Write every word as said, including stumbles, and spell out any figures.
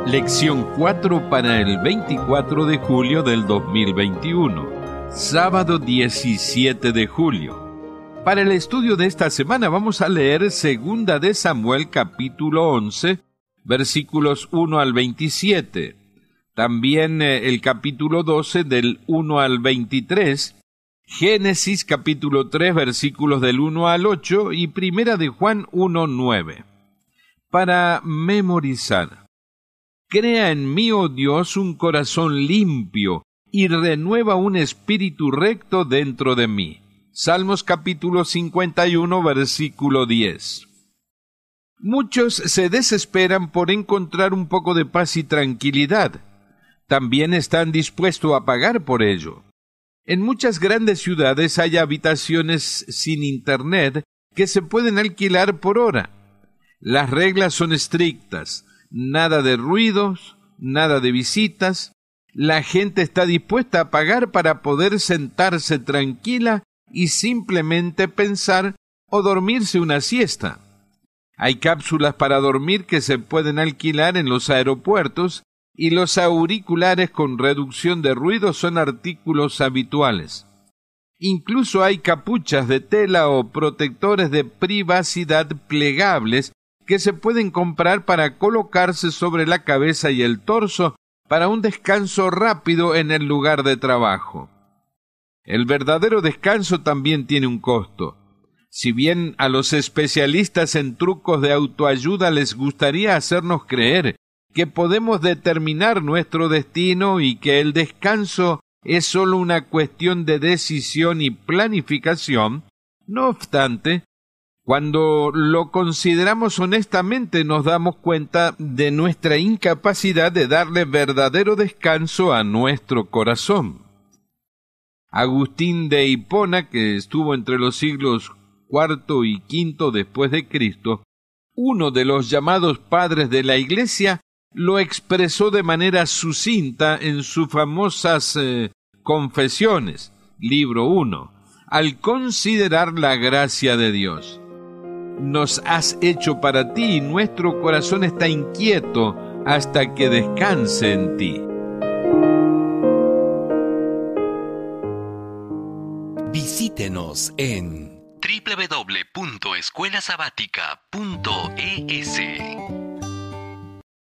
Lección cuatro para el veinticuatro de julio del dos mil veintiuno, sábado diecisiete de julio. Para el estudio de esta semana vamos a leer Segunda de Samuel capítulo once, versículos uno al veintisiete. También eh, el capítulo doce del uno al veintitrés, Génesis capítulo tres versículos del uno al ocho y Primera de Juan uno nueve. Para memorizar. Crea en mí, oh Dios, un corazón limpio y renueva un espíritu recto dentro de mí. Salmos capítulo cincuenta y uno versículo diez. Muchos se desesperan por encontrar un poco de paz y tranquilidad. También están dispuestos a pagar por ello. En muchas grandes ciudades hay habitaciones sin internet que se pueden alquilar por hora. Las reglas son estrictas, nada de ruidos, nada de visitas. La gente está dispuesta a pagar para poder sentarse tranquila y simplemente pensar o dormirse una siesta. Hay cápsulas para dormir que se pueden alquilar en los aeropuertos y los auriculares con reducción de ruido son artículos habituales. Incluso hay capuchas de tela o protectores de privacidad plegables que se pueden comprar para colocarse sobre la cabeza y el torso para un descanso rápido en el lugar de trabajo. El verdadero descanso también tiene un costo. Si bien a los especialistas en trucos de autoayuda les gustaría hacernos creer que podemos determinar nuestro destino y que el descanso es solo una cuestión de decisión y planificación, no obstante, cuando lo consideramos honestamente nos damos cuenta de nuestra incapacidad de darle verdadero descanso a nuestro corazón. Agustín de Hipona, que estuvo entre los siglos cuarto y quinto después de Cristo, uno de los llamados padres de la Iglesia, lo expresó de manera sucinta en sus famosas eh, Confesiones, libro uno, al considerar la gracia de Dios. Nos has hecho para ti y nuestro corazón está inquieto hasta que descanse en ti. Visítenos en doble u doble u doble u punto escuela sabática punto e s.